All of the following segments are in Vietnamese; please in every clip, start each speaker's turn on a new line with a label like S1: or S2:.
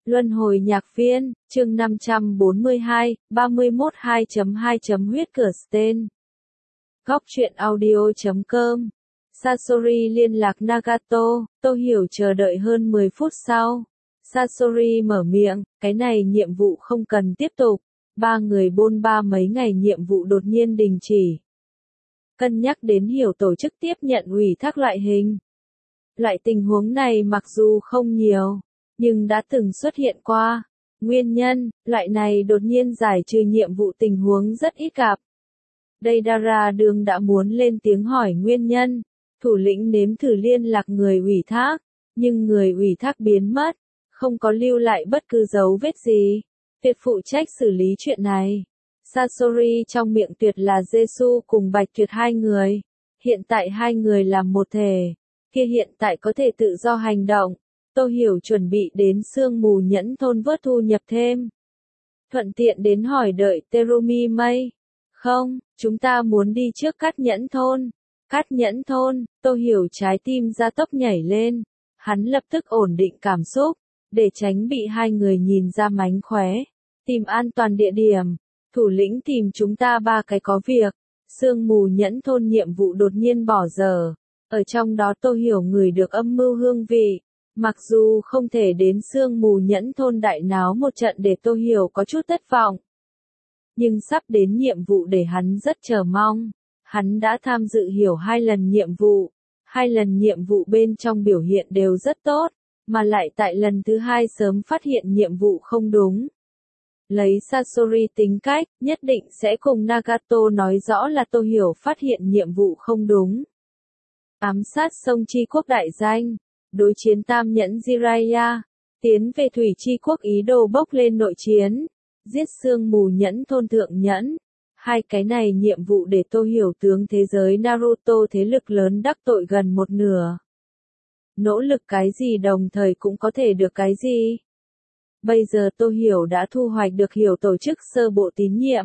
S1: Luân hồi nhạc viên, chương 542, 31 2.2. Huyết cửa Stein. Góc truyện audio.com. Sasori liên lạc Nagato, tôi hiểu chờ đợi hơn 10 phút sau. Sasori mở miệng, cái này nhiệm vụ không cần tiếp tục. Ba người bôn ba mấy ngày nhiệm vụ đột nhiên đình chỉ. Cân nhắc đến hiểu tổ chức tiếp nhận ủy thác loại hình. Loại tình huống này mặc dù không nhiều, nhưng đã từng xuất hiện qua. Nguyên nhân, loại này đột nhiên giải trừ nhiệm vụ tình huống rất ít gặp. Deidara Đường đã muốn lên tiếng hỏi nguyên nhân. Thủ lĩnh nếm thử liên lạc người ủy thác, nhưng người ủy thác biến mất, không có lưu lại bất cứ dấu vết gì. Việc phụ trách xử lý chuyện này. Sasori trong miệng Tuyệt là Jesu cùng Bạch Tuyệt hai người. Hiện tại hai người làm một thể. Kia hiện tại có thể tự do hành động. Tô Hiểu chuẩn bị đến sương mù nhẫn thôn vớt thu nhập thêm. Thuận tiện đến hỏi đợi Terumi Mây. Không, chúng ta muốn đi trước Cát Nhẫn thôn. Cát Nhẫn thôn, Tô Hiểu trái tim ra tốc nhảy lên. Hắn lập tức ổn định cảm xúc, để tránh bị hai người nhìn ra mánh khóe. Tìm an toàn địa điểm. Thủ lĩnh tìm chúng ta ba cái có việc. Sương mù nhẫn thôn nhiệm vụ đột nhiên bỏ dở. Ở trong đó Tô Hiểu ngửi được âm mưu hương vị. Mặc dù không thể đến sương mù nhẫn thôn đại náo một trận để Tô Hiểu có chút thất vọng. Nhưng sắp đến nhiệm vụ để hắn rất chờ mong. Hắn đã tham dự hiểu 2 lần nhiệm vụ. 2 lần nhiệm vụ bên trong biểu hiện đều rất tốt, mà lại tại lần thứ 2 sớm phát hiện nhiệm vụ không đúng. Lấy Sasori tính cách, nhất định sẽ cùng Nagato nói rõ là Tô Hiểu phát hiện nhiệm vụ không đúng. Ám sát sông Chi Quốc đại danh, đối chiến tam nhẫn Jiraiya, tiến về thủy Chi Quốc ý đồ bốc lên nội chiến, giết sương mù nhẫn thôn thượng nhẫn. Hai cái này nhiệm vụ để Tô Hiểu tướng thế giới Naruto thế lực lớn đắc tội gần một nửa. Nỗ lực cái gì đồng thời cũng có thể được cái gì. Bây giờ Tô Hiểu đã thu hoạch được hiểu tổ chức sơ bộ tín nhiệm.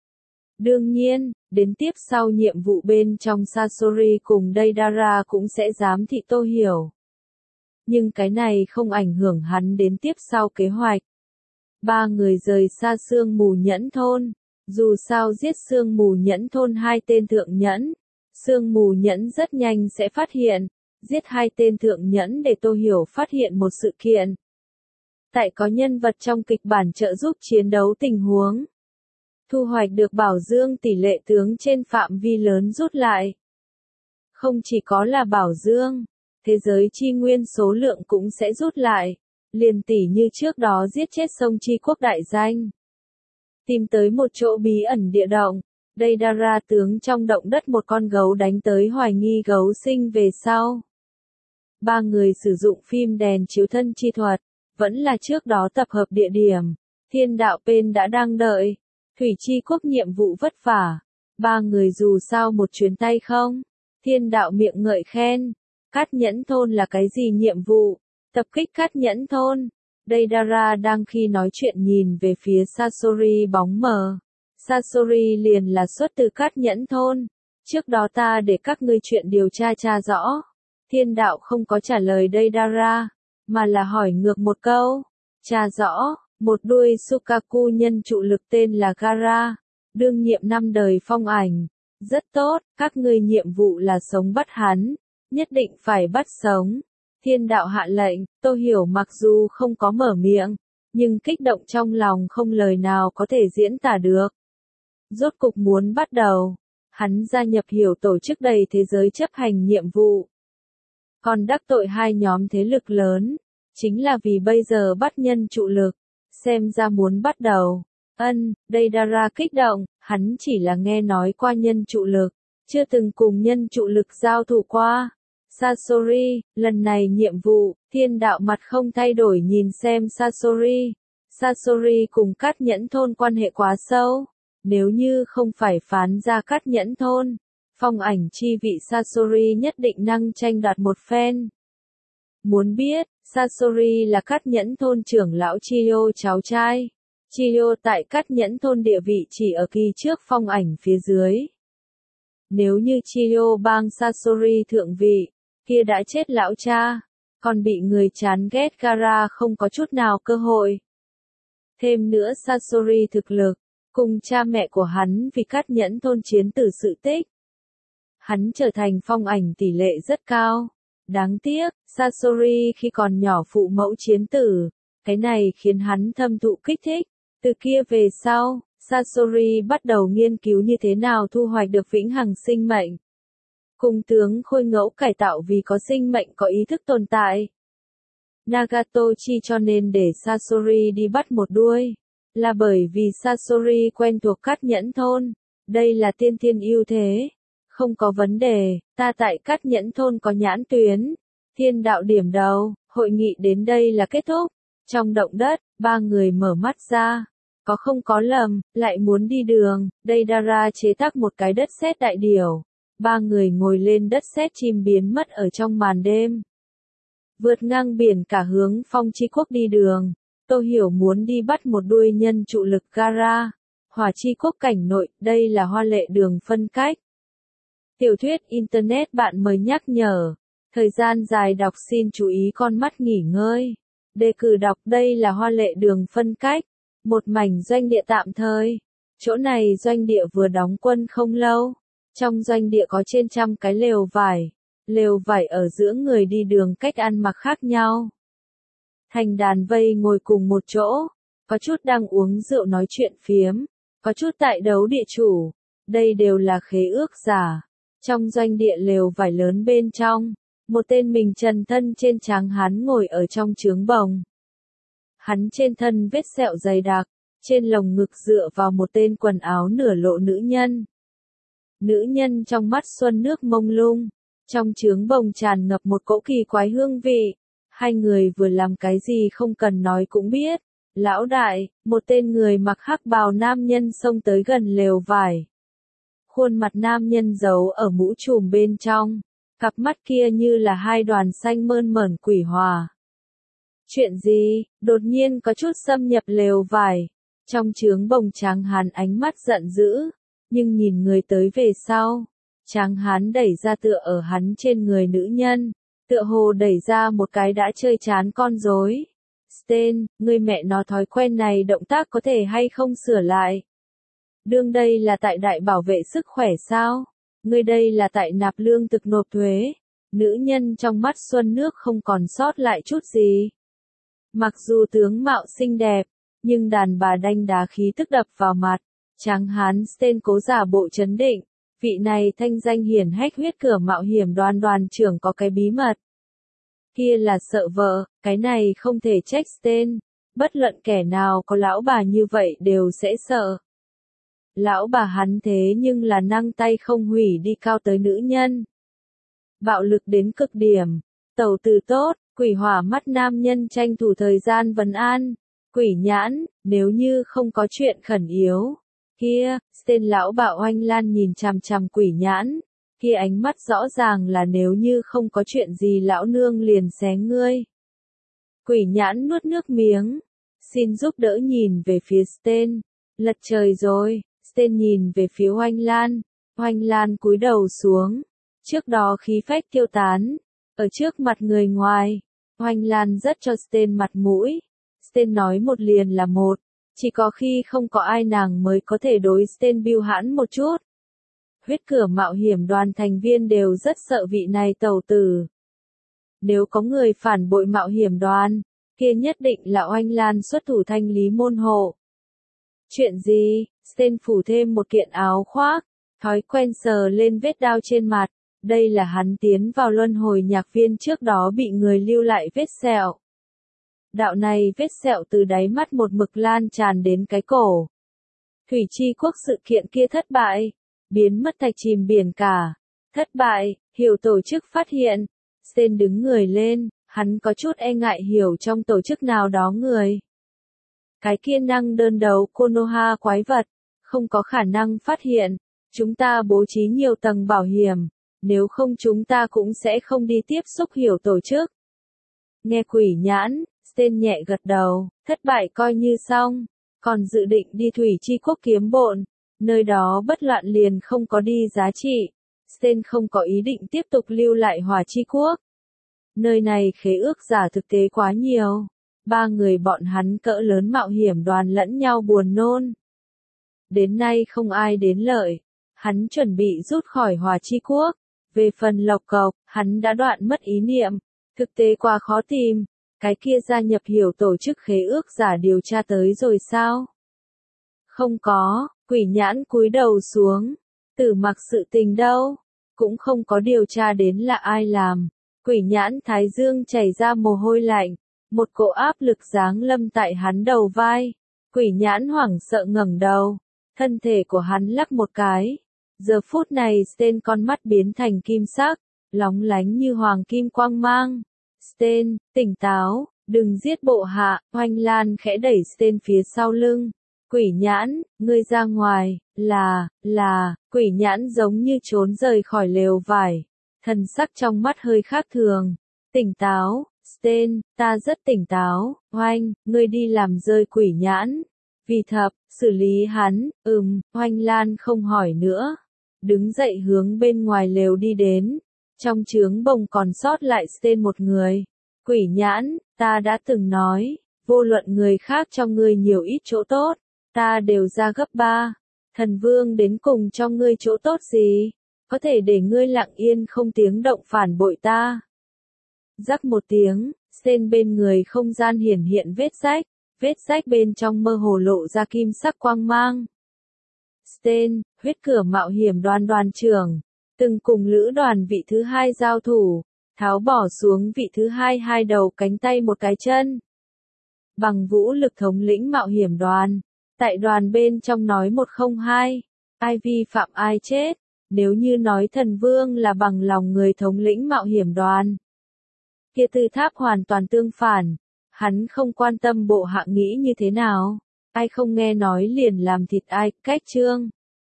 S1: Đương nhiên, đến tiếp sau nhiệm vụ bên trong Sasori cùng Deidara cũng sẽ giám thị Tô Hiểu. Nhưng cái này không ảnh hưởng hắn đến tiếp sau kế hoạch. Ba người rời xa sương mù nhẫn thôn. Dù sao giết sương mù nhẫn thôn 2 tên thượng nhẫn. Sương mù nhẫn rất nhanh sẽ phát hiện. Giết 2 tên thượng nhẫn để Tô Hiểu phát hiện một sự kiện. Tại có nhân vật trong kịch bản trợ giúp chiến đấu tình huống. Thu hoạch được bảo dương tỷ lệ tướng trên phạm vi lớn rút lại. Không chỉ có là bảo dương, thế giới chi nguyên số lượng cũng sẽ rút lại. Liền tỷ như trước đó giết chết sông Chi Quốc đại danh. Tìm tới một chỗ bí ẩn địa động. Deidara tướng trong động đất một con gấu đánh tới hoài nghi gấu sinh về sau. Ba người sử dụng phim đèn chiếu thân chi thuật. Vẫn là trước đó tập hợp địa điểm. Thiên đạo bên đã đang đợi. Thủy Chi Quốc nhiệm vụ vất vả. Ba người dù sao một chuyến tay không. Thiên đạo miệng ngợi khen. Cát Nhẫn thôn là cái gì nhiệm vụ? Tập kích Cát Nhẫn thôn. Deidara đang khi nói chuyện nhìn về phía Sasori bóng mờ. Sasori liền là xuất từ Cát Nhẫn thôn. Trước đó ta để các ngươi chuyện điều tra rõ. Thiên đạo không có trả lời Deidara, mà là hỏi ngược một câu. Tra rõ, một đuôi Sukaku nhân trụ lực tên là Gara. Đương nhiệm 5 đời phong ảnh. Rất tốt, các ngươi nhiệm vụ là sống bắt hắn. Nhất định phải bắt sống. Thiên đạo hạ lệnh, Tô Hiểu mặc dù không có mở miệng, nhưng kích động trong lòng không lời nào có thể diễn tả được. Rốt cục muốn bắt đầu, hắn gia nhập hiểu tổ chức đầy thế giới chấp hành nhiệm vụ. Còn đắc tội 2 nhóm thế lực lớn, chính là vì bây giờ bắt nhân trụ lực, xem ra muốn bắt đầu. Deidara kích động, hắn chỉ là nghe nói qua nhân trụ lực, chưa từng cùng nhân trụ lực giao thủ qua. Sasori, lần này nhiệm vụ, thiên đạo mặt không thay đổi nhìn xem Sasori. Sasori cùng Cát Nhẫn thôn quan hệ quá sâu. Nếu như không phải phán ra Cát Nhẫn thôn, phong ảnh chi vị Sasori nhất định năng tranh đoạt một phen. Muốn biết, Sasori là Cát Nhẫn thôn trưởng lão Chiyo cháu trai. Chiyo tại Cát Nhẫn thôn địa vị chỉ ở kỳ trước phong ảnh phía dưới. Nếu như Chiyo bang Sasori thượng vị, kia đã chết lão cha. còn bị người chán ghét Gaara không có chút nào cơ hội. Thêm nữa Sasori thực lực, cùng cha mẹ của hắn vì cắt nhẫn thôn chiến tử sự tích. Hắn trở thành phong ảnh tỷ lệ rất cao. Đáng tiếc, Sasori khi còn nhỏ phụ mẫu chiến tử, cái này khiến hắn thâm thụ kích thích. Từ kia về sau, Sasori bắt đầu nghiên cứu như thế nào thu hoạch được vĩnh hằng sinh mệnh. Cùng tướng khôi ngẫu cải tạo vì có sinh mệnh có ý thức tồn tại. Nagatochi cho nên để Sasori đi bắt một đuôi, là bởi vì Sasori quen thuộc cắt nhẫn thôn. Đây là tiên thiên ưu thế. Không có vấn đề, ta tại cắt nhẫn thôn có nhãn tuyến. Thiên đạo điểm đầu, hội nghị đến đây là kết thúc. Trong động đất, ba người mở mắt ra. Không có lầm, lại muốn đi đường, đây Dara chế tác một cái đất sét đại điểu. Ba người ngồi lên đất sét chim biến mất ở trong màn đêm. Vượt ngang biển cả hướng Phong Chi Quốc đi đường. Tô Hiểu muốn đi bắt một đuôi nhân trụ lực Gaara. Hỏa Chi Quốc cảnh nội, đây là hoa lệ đường phân cách. Tiểu thuyết Internet bạn mời nhắc nhở. Thời gian dài đọc xin chú ý con mắt nghỉ ngơi. Đề cử đọc đây là hoa lệ đường phân cách. Một mảnh doanh địa tạm thời. Chỗ này doanh địa vừa đóng quân không lâu. Trong doanh địa có trên 100 cái lều vải. Lều vải ở giữa người đi đường cách ăn mặc khác nhau. Thành đàn vây ngồi cùng một chỗ. Có chút đang uống rượu nói chuyện phiếm. Có chút tại đấu địa chủ. Đây đều là khế ước giả. Trong doanh địa lều vải lớn bên trong. Một tên mình trần thân trên tráng hán ngồi ở trong trướng bồng. Hắn trên thân vết sẹo dày đặc, trên lồng ngực dựa vào một tên quần áo nửa lộ nữ nhân. Nữ nhân trong mắt xuân nước mông lung, trong trướng bồng tràn ngập một cỗ kỳ quái hương vị. Hai người vừa làm cái gì không cần nói cũng biết. Lão đại, một tên người mặc hắc bào nam nhân xông tới gần lều vải. Khuôn mặt nam nhân giấu ở mũ trùm bên trong, cặp mắt kia như là hai đoàn xanh mơn mởn quỷ hòa. Chuyện gì, đột nhiên có chút xâm nhập lều vải. Trong trướng bồng tráng hán ánh mắt giận dữ, nhưng nhìn người tới về sau. Tráng hán đẩy ra tựa ở hắn trên người nữ nhân, tựa hồ đẩy ra một cái đã chơi chán con rối. Sten, người mẹ nó thói quen này động tác có thể hay không sửa lại? Đương đây là tại đại bảo vệ sức khỏe sao? Ngươi đây là tại nạp lương thực nộp thuế. Nữ nhân trong mắt xuân nước không còn sót lại chút gì. Mặc dù tướng mạo xinh đẹp, nhưng đàn bà đanh đá khí tức đập vào mặt. Tráng hán Sten cố giả bộ trấn định. Vị này thanh danh hiển hách huyết cửa mạo hiểm đoàn trưởng có cái bí mật. Kia là sợ vợ, cái này không thể trách Sten. Bất luận kẻ nào có lão bà như vậy đều sẽ sợ. Lão bà hắn thế nhưng là năng tay không hủy đi cao tới nữ nhân. Bạo lực đến cực điểm. Tẩu từ tốt, quỷ hỏa mắt nam nhân tranh thủ thời gian vấn an. Quỷ nhãn, nếu như không có chuyện khẩn yếu. Kia, Sten lão bà oanh lan nhìn chằm chằm quỷ nhãn. Kia ánh mắt rõ ràng là nếu như không có chuyện gì lão nương liền xé ngươi. Quỷ nhãn nuốt nước miếng. Xin giúp đỡ nhìn về phía Sten. Lật trời rồi. Sten nhìn về phía Oanh Lan. Oanh Lan cúi đầu xuống. Trước đó khí phách tiêu tán. Ở trước mặt người ngoài. Oanh Lan rất cho Sten mặt mũi. Sten nói một liền là một. Chỉ có khi không có ai nàng mới có thể đối Sten bưu hãn một chút. Huyết cửa mạo hiểm đoàn thành viên đều rất sợ vị này tẩu tử. Nếu có người phản bội mạo hiểm đoàn, kia nhất định là Oanh Lan xuất thủ thanh lý môn hộ. Chuyện gì? Sten phủ thêm một kiện áo khoác, thói quen sờ lên vết đao trên mặt. Đây là hắn tiến vào luân hồi nhạc viên trước đó bị người lưu lại vết sẹo. Đạo này vết sẹo từ đáy mắt một mực lan tràn đến cái cổ. Thủy Chi Quốc sự kiện kia thất bại, biến mất thạch chìm biển cả. Thất bại, Hiểu tổ chức phát hiện. Sten đứng người lên, hắn có chút e ngại Hiểu trong tổ chức nào đó người. Cái kia năng đơn đấu Konoha quái vật, không có khả năng phát hiện. Chúng ta bố trí nhiều tầng bảo hiểm, nếu không chúng ta cũng sẽ không đi tiếp xúc Hiểu tổ chức. Nghe quỷ nhãn, Sten nhẹ gật đầu, thất bại coi như xong, còn dự định đi Thủy Chi Quốc kiếm bộn, nơi đó bất loạn liền không có đi giá trị. Sten không có ý định tiếp tục lưu lại Hỏa Chi Quốc. Nơi này khế ước giả thực tế quá nhiều. Ba người bọn hắn cỡ lớn mạo hiểm đoàn lẫn nhau buồn nôn. Đến nay không ai đến lợi. Hắn chuẩn bị rút khỏi Hòa Chi Quốc. Về phần Lộc Cộc, hắn đã đoạn mất ý niệm. Thực tế quá khó tìm. Cái kia gia nhập hiểu tổ chức khế ước giả điều tra tới rồi sao? Không có, Quỷ Nhãn cúi đầu xuống. Tử Mặc sự tình đâu? Cũng không có điều tra đến là ai làm. Quỷ Nhãn thái dương chảy ra mồ hôi lạnh. Một cỗ áp lực giáng lâm tại hắn đầu vai. Quỷ Nhãn hoảng sợ ngẩng đầu. Thân thể của hắn lắc một cái. Giờ phút này Sten con mắt biến thành kim sắc, lóng lánh như hoàng kim quang mang. Sten, tỉnh táo, đừng giết bộ hạ. Oanh Lan khẽ đẩy Sten phía sau lưng. Quỷ Nhãn, ngươi ra ngoài, Quỷ Nhãn giống như trốn rời khỏi lều vải. Thần sắc trong mắt hơi khác thường. Tỉnh táo, Sten, ta rất tỉnh táo. Oanh, ngươi đi làm rơi Quỷ Nhãn. Vì thập, xử lý hắn. Oanh Lan không hỏi nữa. Đứng dậy hướng bên ngoài lều đi đến. Trong trướng bồng còn sót lại Sten một người. Quỷ Nhãn, ta đã từng nói, vô luận người khác cho ngươi nhiều ít chỗ tốt, ta đều ra gấp 3. Thần Vương đến cùng cho ngươi chỗ tốt gì? Có thể để ngươi lặng yên không tiếng động phản bội ta. Rắc một tiếng, Sten bên người không gian hiển hiện vết rách bên trong mơ hồ lộ ra kim sắc quang mang. Sten, huyết cửa mạo hiểm đoàn trưởng, từng cùng lữ đoàn vị thứ 2 giao thủ, tháo bỏ xuống vị thứ 2 2 đầu cánh tay một cái chân. Bằng vũ lực thống lĩnh mạo hiểm đoàn, tại đoàn bên trong nói 102, ai vi phạm ai chết, nếu như nói Thần Vương là bằng lòng người thống lĩnh mạo hiểm đoàn. Kia Tư Tháp hoàn toàn tương phản, hắn không quan tâm bộ hạ nghĩ như thế nào, ai không nghe nói liền làm thịt ai, cách chương.